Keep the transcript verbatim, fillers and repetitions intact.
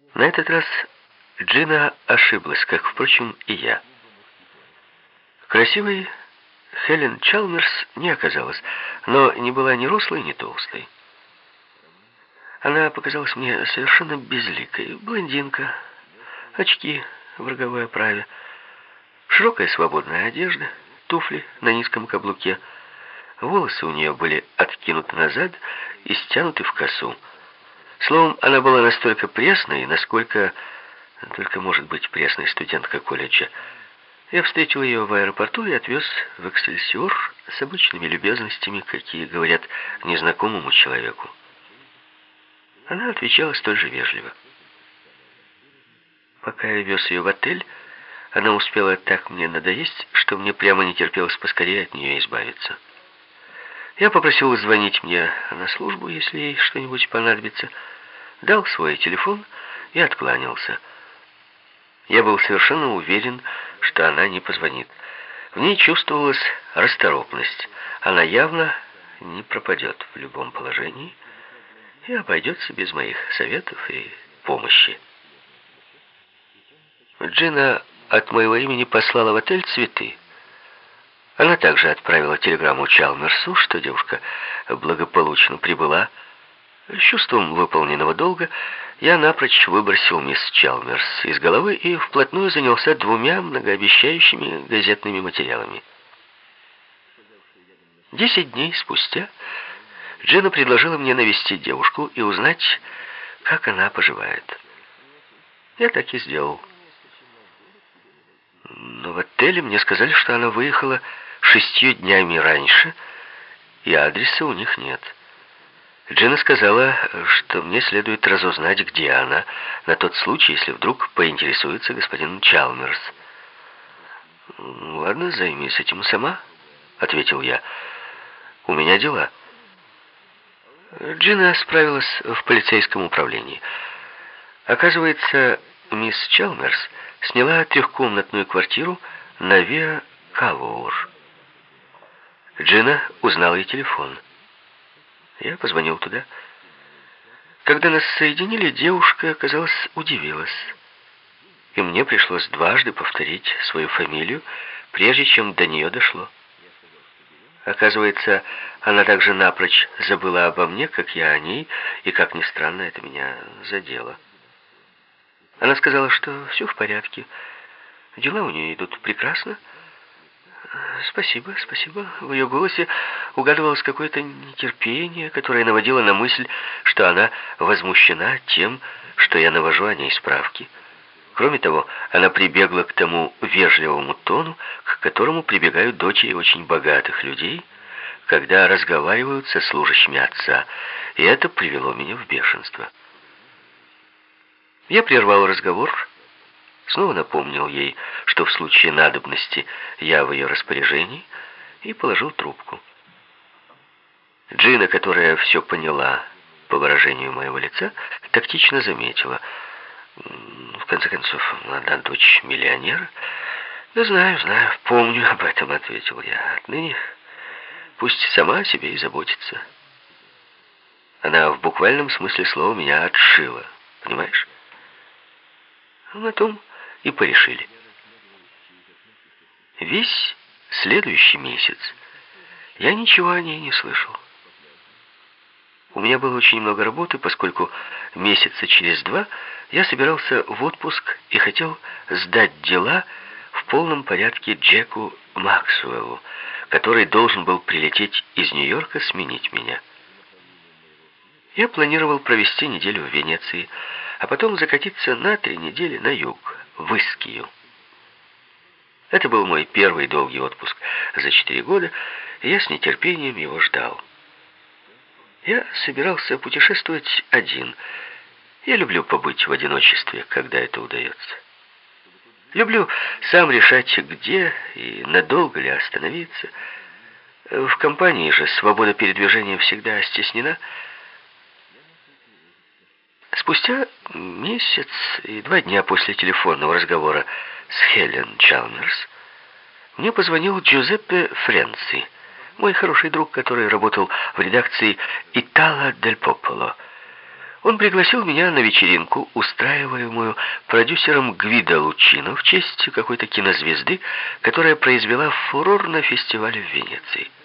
На этот раз Джина ошиблась, как, впрочем, и я. Красивой Хелен Чалмерс не оказалась, но не была ни рослой, ни толстой. Она показалась мне совершенно безликой. Блондинка, очки в роговой оправе, широкая свободная одежда, туфли на низком каблуке. Волосы у нее были откинуты назад и стянуты в косу. Словом, она была настолько пресной, насколько только может быть пресной студентка колледжа. Я встретил ее в аэропорту и отвез в Эксельсиор с обычными любезностями, какие говорят незнакомому человеку. Она отвечала столь же вежливо. Пока я вез ее в отель, она успела так мне надоесть, что мне прямо не терпелось поскорее от нее избавиться. Я попросил звонить мне на службу, если ей что-нибудь понадобится, дал свой телефон и откланялся. Я был совершенно уверен, что она не позвонит. В ней чувствовалась расторопность. Она явно не пропадет в любом положении и обойдется без моих советов и помощи. Джина от моего имени послала в отель цветы. Она также отправила телеграмму Чалмерсу, что девушка благополучно прибыла. С чувством выполненного долга я напрочь выбросил мисс Чалмерс из головы и вплотную занялся двумя многообещающими газетными материалами. Десять дней спустя Джина предложила мне навестить девушку и узнать, как она поживает. Я так и сделал. Но в отеле мне сказали, что она выехала шестью днями раньше, и адреса у них нет. Джина сказала, что мне следует разузнать, где она, на тот случай, если вдруг поинтересуется господин Чалмерс. «Ладно, займись этим сама», — ответил я. «У меня дела». Джина справилась в полицейском управлении. Оказывается, мисс Чалмерс сняла трехкомнатную квартиру на Виа Калуур. Джина узнала и телефон. Я позвонил туда. Когда нас соединили, девушка, казалось, удивилась. И мне пришлось дважды повторить свою фамилию, прежде чем до нее дошло. Оказывается, она также напрочь забыла обо мне, как я о ней, и, как ни странно, это меня задело. Она сказала, что все в порядке. Дела у нее идут прекрасно. «Спасибо, спасибо». В ее голосе угадывалось какое-то нетерпение, которое наводило на мысль, что она возмущена тем, что я навожу о ней справки. Кроме того, она прибегла к тому вежливому тону, к которому прибегают дочери очень богатых людей, когда разговаривают со служащими отца, и это привело меня в бешенство. Я прервал разговор, снова напомнил ей, что в случае надобности я в ее распоряжении, и положил трубку. Джина, которая все поняла по выражению моего лица, тактично заметила: «В конце концов, она дочь миллионера». «Да знаю, знаю, помню об этом», — ответил я. «Отныне пусть сама о себе и заботится». Она в буквальном смысле слова меня отшила, понимаешь? На том и порешили. Весь следующий месяц я ничего о ней не слышал. У меня было очень много работы, поскольку месяца через два я собирался в отпуск и хотел сдать дела в полном порядке Джеку Максуэллу, который должен был прилететь из Нью-Йорка сменить меня. Я планировал провести неделю в Венеции, а потом закатиться на три недели на юг, в Искию. Это был мой первый долгий отпуск за четыре года, и я с нетерпением его ждал. Я собирался путешествовать один. Я люблю побыть в одиночестве, когда это удается. Люблю сам решать, где и надолго ли остановиться. В компании же свобода передвижения всегда стеснена. Спустя месяц и два дня после телефонного разговора с Хелен Чалмерс мне позвонил Джузеппе Френци, мой хороший друг, который работал в редакции «Итало дель Пополо». Он пригласил меня на вечеринку, устраиваемую продюсером Гвидо Лучино в честь какой-то кинозвезды, которая произвела фурор на фестивале в Венеции.